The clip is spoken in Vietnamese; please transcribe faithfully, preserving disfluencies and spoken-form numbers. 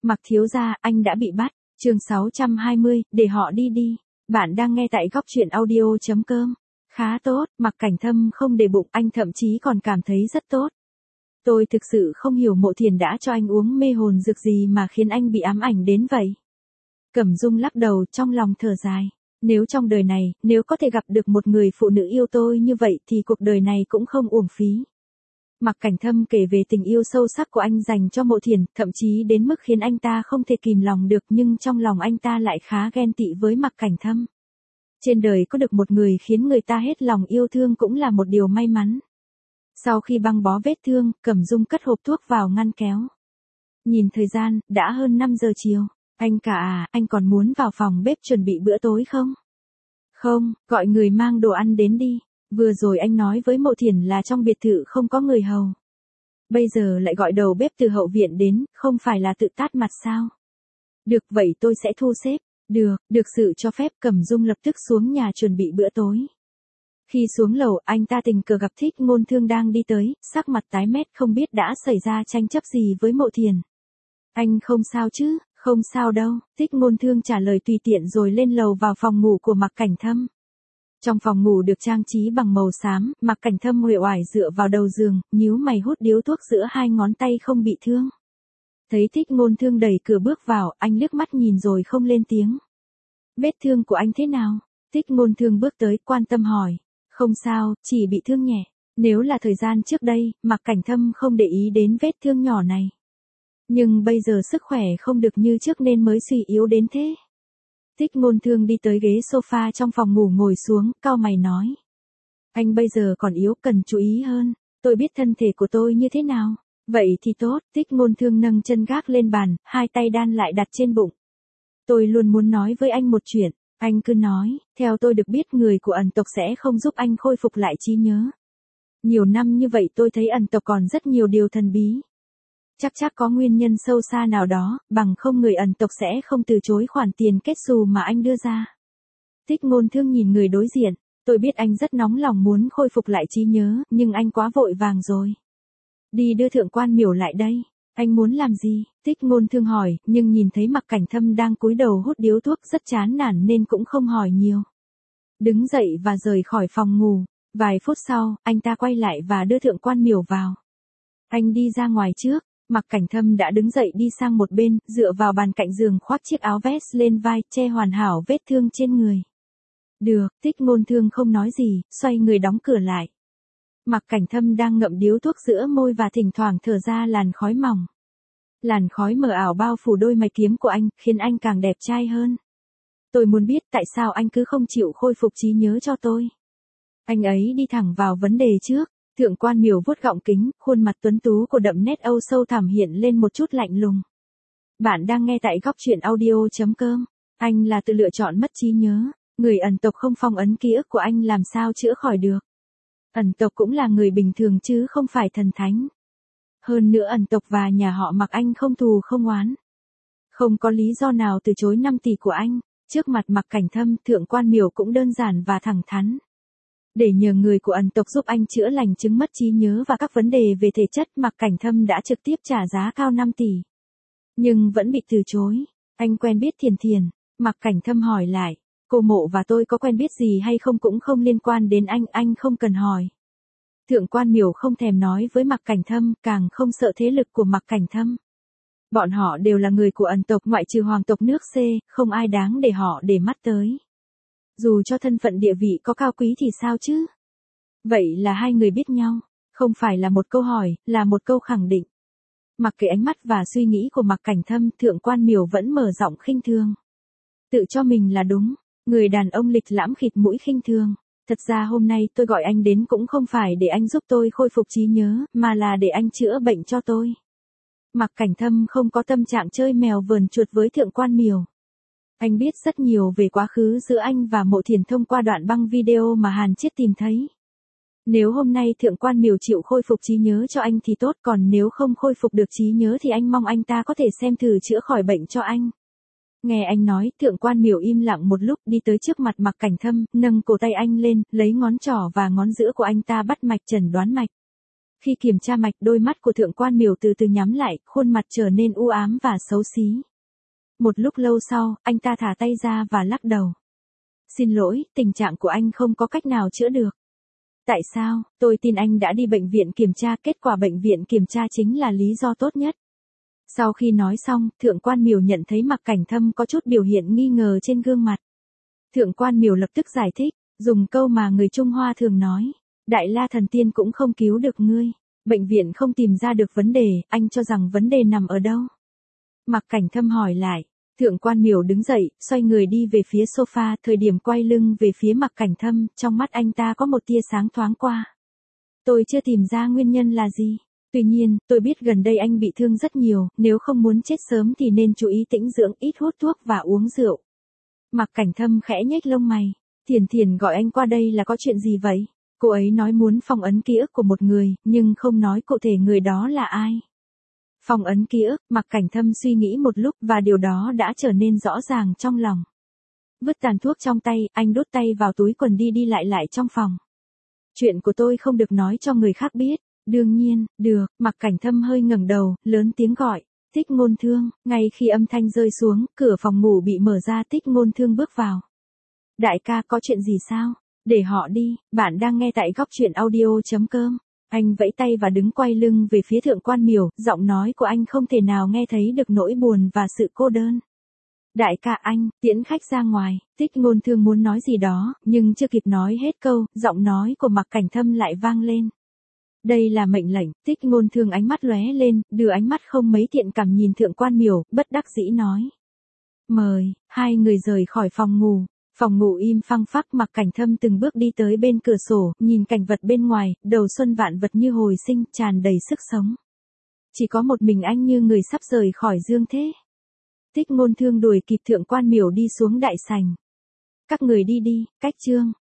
Mạc thiếu gia, anh đã bị bắt. Chương sáu trăm hai mươi, để họ đi đi. Bạn đang nghe tại góc truyện audio chấm com. Khá tốt, Mạc Cảnh Thâm không để bụng, anh thậm chí còn cảm thấy rất tốt. Tôi thực sự không hiểu Mộ Thiền đã cho anh uống mê hồn dược gì mà khiến anh bị ám ảnh đến vậy. Cẩm Dung lắc đầu, trong lòng thở dài. Nếu trong đời này, nếu có thể gặp được một người phụ nữ yêu tôi như vậy thì cuộc đời này cũng không uổng phí. Mạc Cảnh Thâm kể về tình yêu sâu sắc của anh dành cho Mộ Thiền, thậm chí đến mức khiến anh ta không thể kìm lòng được, nhưng trong lòng anh ta lại khá ghen tị với Mạc Cảnh Thâm. Trên đời có được một người khiến người ta hết lòng yêu thương cũng là một điều may mắn. Sau khi băng bó vết thương, Cẩm Dung cất hộp thuốc vào ngăn kéo. Nhìn thời gian, đã hơn năm giờ chiều. Anh cả à, anh còn muốn vào phòng bếp chuẩn bị bữa tối không? Không, gọi người mang đồ ăn đến đi. Vừa rồi anh nói với Mộ Thiền là trong biệt thự không có người hầu. Bây giờ lại gọi đầu bếp từ hậu viện đến, không phải là tự tát mặt sao? Được, vậy tôi sẽ thu xếp. Được, được sự cho phép, Cẩm Dung lập tức xuống nhà chuẩn bị bữa tối. Khi xuống lầu, anh ta tình cờ gặp Thích Ngôn Thương đang đi tới, sắc mặt tái mét không biết đã xảy ra tranh chấp gì với Mộ Thiền. Anh không sao chứ? Không sao đâu, Thích Ngôn Thương trả lời tùy tiện rồi lên lầu vào phòng ngủ của Mạc Cảnh Thâm. Trong phòng ngủ được trang trí bằng màu xám, Mạc Cảnh Thâm uể oải dựa vào đầu giường, nhíu mày hút điếu thuốc giữa hai ngón tay không bị thương. Thấy Thích Ngôn Thương đẩy cửa bước vào, anh liếc mắt nhìn rồi không lên tiếng. Vết thương của anh thế nào? Thích Ngôn Thương bước tới, quan tâm hỏi. Không sao, chỉ bị thương nhẹ. Nếu là thời gian trước đây, Mạc Cảnh Thâm không để ý đến vết thương nhỏ này. Nhưng bây giờ sức khỏe không được như trước nên mới suy yếu đến thế. Thích Ngôn Thương đi tới ghế sofa trong phòng ngủ ngồi xuống, cau mày nói. Anh bây giờ còn yếu, cần chú ý hơn. Tôi biết thân thể của tôi như thế nào. Vậy thì tốt, Thích Ngôn Thương nâng chân gác lên bàn, hai tay đan lại đặt trên bụng. Tôi luôn muốn nói với anh một chuyện, anh cứ nói, theo tôi được biết người của ẩn tộc sẽ không giúp anh khôi phục lại trí nhớ. Nhiều năm như vậy tôi thấy ẩn tộc còn rất nhiều điều thần bí. Chắc chắc có nguyên nhân sâu xa nào đó, bằng không người ẩn tộc sẽ không từ chối khoản tiền kết xù mà anh đưa ra. Thích Ngôn Thương nhìn người đối diện, tôi biết anh rất nóng lòng muốn khôi phục lại trí nhớ, nhưng anh quá vội vàng rồi. Đi đưa Thượng Quan Miểu lại đây. Anh muốn làm gì? Thích Ngôn Thương hỏi, nhưng nhìn thấy Mạc Cảnh Thâm đang cúi đầu hút điếu thuốc rất chán nản nên cũng không hỏi nhiều. Đứng dậy và rời khỏi phòng ngủ. Vài phút sau, anh ta quay lại và đưa Thượng Quan Miểu vào. Anh đi ra ngoài trước. Mạc Cảnh Thâm đã đứng dậy đi sang một bên, dựa vào bàn cạnh giường khoác chiếc áo vest lên vai, che hoàn hảo vết thương trên người. Được, Thích Ngôn Thương không nói gì, xoay người đóng cửa lại. Mạc Cảnh Thâm đang ngậm điếu thuốc giữa môi và thỉnh thoảng thở ra làn khói mỏng. Làn khói mờ ảo bao phủ đôi mày kiếm của anh, khiến anh càng đẹp trai hơn. Tôi muốn biết tại sao anh cứ không chịu khôi phục trí nhớ cho tôi. Anh ấy đi thẳng vào vấn đề trước. Thượng Quan Miểu vuốt gọng kính, khuôn mặt tuấn tú của đậm nét Âu sâu thẳm hiện lên một chút lạnh lùng. Bạn đang nghe tại góc truyện audio chấm com. Anh là tự lựa chọn mất trí nhớ, người ẩn tộc không phong ấn ký ức của anh làm sao chữa khỏi được. Ẩn tộc cũng là người bình thường chứ không phải thần thánh. Hơn nữa ẩn tộc và nhà họ Mạc anh không thù không oán. Không có lý do nào từ chối năm tỷ của anh, trước mặt Mạc Cảnh Thâm, Thượng Quan Miểu cũng đơn giản và thẳng thắn. Để nhờ người của ẩn tộc giúp anh chữa lành chứng mất trí nhớ và các vấn đề về thể chất, Mạc Cảnh Thâm đã trực tiếp trả giá cao năm tỷ. Nhưng vẫn bị từ chối. Anh quen biết Thiền Thiền. Mạc Cảnh Thâm hỏi lại. Cô Mộ và tôi có quen biết gì hay không cũng không liên quan đến anh, anh không cần hỏi. Thượng Quan Miểu không thèm nói với Mạc Cảnh Thâm, càng không sợ thế lực của Mạc Cảnh Thâm. Bọn họ đều là người của ẩn tộc ngoại trừ hoàng tộc nước C, không ai đáng để họ để mắt tới. Dù cho thân phận địa vị có cao quý thì sao chứ? Vậy là hai người biết nhau, không phải là một câu hỏi, là một câu khẳng định. Mặc kệ ánh mắt và suy nghĩ của Mạc Cảnh Thâm, Thượng Quan Miểu vẫn mở giọng khinh thường. Tự cho mình là đúng, người đàn ông lịch lãm khịt mũi khinh thường. Thật ra hôm nay tôi gọi anh đến cũng không phải để anh giúp tôi khôi phục trí nhớ, mà là để anh chữa bệnh cho tôi. Mạc Cảnh Thâm không có tâm trạng chơi mèo vờn chuột với Thượng Quan Miểu. Anh biết rất nhiều về quá khứ giữa anh và Mộ Thiền thông qua đoạn băng video mà Hàn Chiết tìm thấy. Nếu hôm nay Thượng Quan Miểu chịu khôi phục trí nhớ cho anh thì tốt, còn nếu không khôi phục được trí nhớ thì anh mong anh ta có thể xem thử chữa khỏi bệnh cho anh. Nghe anh nói, Thượng Quan Miểu im lặng một lúc, đi tới trước mặt Mạc Cảnh Thâm, nâng cổ tay anh lên, lấy ngón trỏ và ngón giữa của anh ta bắt mạch chẩn đoán mạch. Khi kiểm tra mạch, đôi mắt của thượng quan miểu từ từ nhắm lại, khuôn mặt trở nên u ám và xấu xí. Một lúc lâu sau, anh ta thả tay ra và lắc đầu. Xin lỗi, tình trạng của anh không có cách nào chữa được. Tại sao? Tôi tin anh đã đi bệnh viện kiểm tra, kết quả bệnh viện kiểm tra chính là lý do tốt nhất. Sau khi nói xong, thượng quan miểu nhận thấy Mạc Cảnh Thâm có chút biểu hiện nghi ngờ trên gương mặt. Thượng quan miểu lập tức giải thích, dùng câu mà người Trung Hoa thường nói. Đại La thần tiên cũng không cứu được ngươi. Bệnh viện không tìm ra được vấn đề, anh cho rằng vấn đề nằm ở đâu? Mạc Cảnh Thâm hỏi lại. Thượng quan miểu đứng dậy, xoay người đi về phía sofa, thời điểm quay lưng về phía Mạc Cảnh Thâm, trong mắt anh ta có một tia sáng thoáng qua. Tôi chưa tìm ra nguyên nhân là gì. Tuy nhiên, tôi biết gần đây anh bị thương rất nhiều, nếu không muốn chết sớm thì nên chú ý tĩnh dưỡng, ít hút thuốc và uống rượu. Mạc Cảnh Thâm khẽ nhếch lông mày. Thiền Thiền gọi anh qua đây là có chuyện gì vậy? Cô ấy nói muốn phong ấn ký ức của một người, nhưng không nói cụ thể người đó là ai. Phong ấn ký ức, Mạc Cảnh Thâm suy nghĩ một lúc và điều đó đã trở nên rõ ràng trong lòng. Vứt tàn thuốc trong tay, anh đút tay vào túi quần đi đi lại lại trong phòng. Chuyện của tôi không được nói cho người khác biết. Đương nhiên, được, Mạc Cảnh Thâm hơi ngẩng đầu, lớn tiếng gọi. Tích Ngôn Thương, ngay khi âm thanh rơi xuống, cửa phòng ngủ bị mở ra, Tích Ngôn Thương bước vào. Đại ca, có chuyện gì sao? Để họ đi, bạn đang nghe tại góc truyện audio chấm com. Anh vẫy tay và đứng quay lưng về phía thượng quan miểu, giọng nói của anh không thể nào nghe thấy được nỗi buồn và sự cô đơn. Đại ca anh, tiễn khách ra ngoài, Tích Ngôn Thương muốn nói gì đó, nhưng chưa kịp nói hết câu, giọng nói của Mạc Cảnh Thâm lại vang lên. Đây là mệnh lệnh. Tích Ngôn Thương ánh mắt lóe lên, đưa ánh mắt không mấy thiện cảm nhìn thượng quan miểu, bất đắc dĩ nói. Mời, hai người rời khỏi phòng ngủ. Phòng ngủ im phăng phắc, Mạc Cảnh Thâm từng bước đi tới bên cửa sổ, nhìn cảnh vật bên ngoài, đầu xuân vạn vật như hồi sinh, tràn đầy sức sống. Chỉ có một mình anh như người sắp rời khỏi dương thế. Tích Ngôn Thương đuổi kịp thượng quan miểu đi xuống đại sảnh. Các người đi đi, cách chương.